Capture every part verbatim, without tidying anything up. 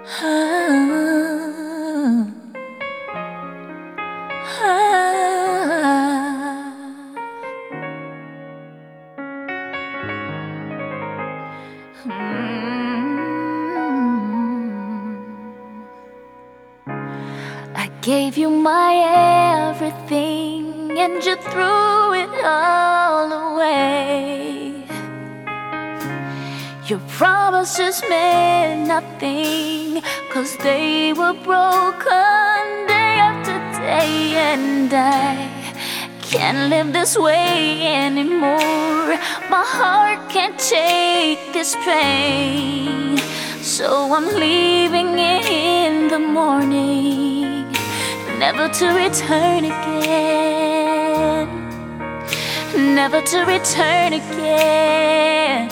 I gave you my everything and you threw it all away. Your promises meant nothing, 'cause they were broken day after day. And I can't live this way anymore. My heart can't take this pain, so I'm leaving in the morning, never to return again, never to return again.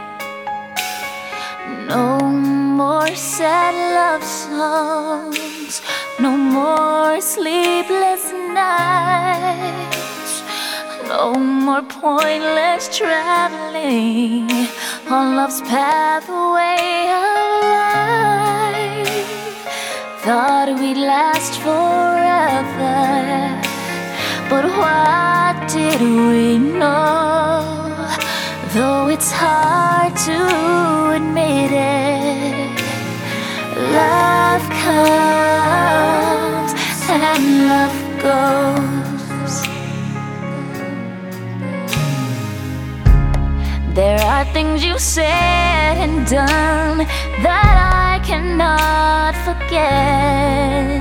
No more sad love songs, no more sleepless nights, no more pointless traveling on love's pathway of life. Thought we'd last forever, but what did we know? Though it's hard to admit it, love comes and love goes. There are things you said and done that I cannot forget.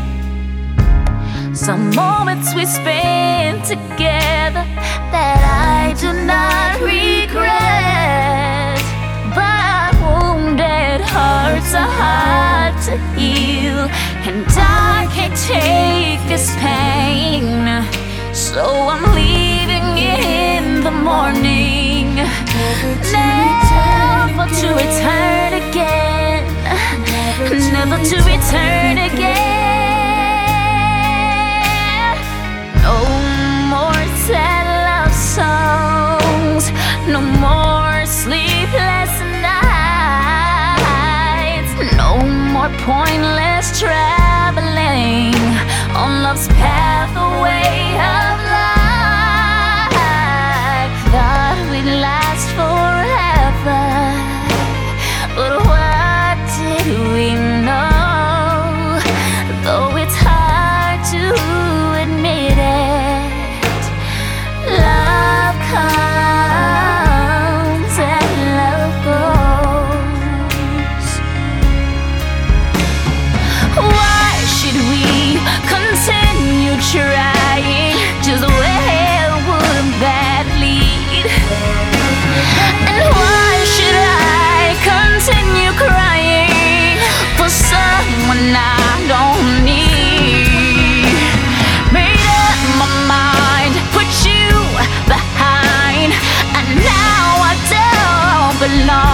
Some moments we spent together that I do not regret. But wounded hearts are hard to heal, and I can't take this pain, so I'm leaving in the morning, never to return again, never to return again. No more sad love songs, no more sleepless nights, no more pointless traveling on love's pathway of life. Thought we'd last forever, but what did we know? Though it's hard to admit it, love comes and love goes. Why should we continue trying? Just where would that lead? And why should I continue crying for someone I don't need? Made up my mind, put you behind, and now I don't belong.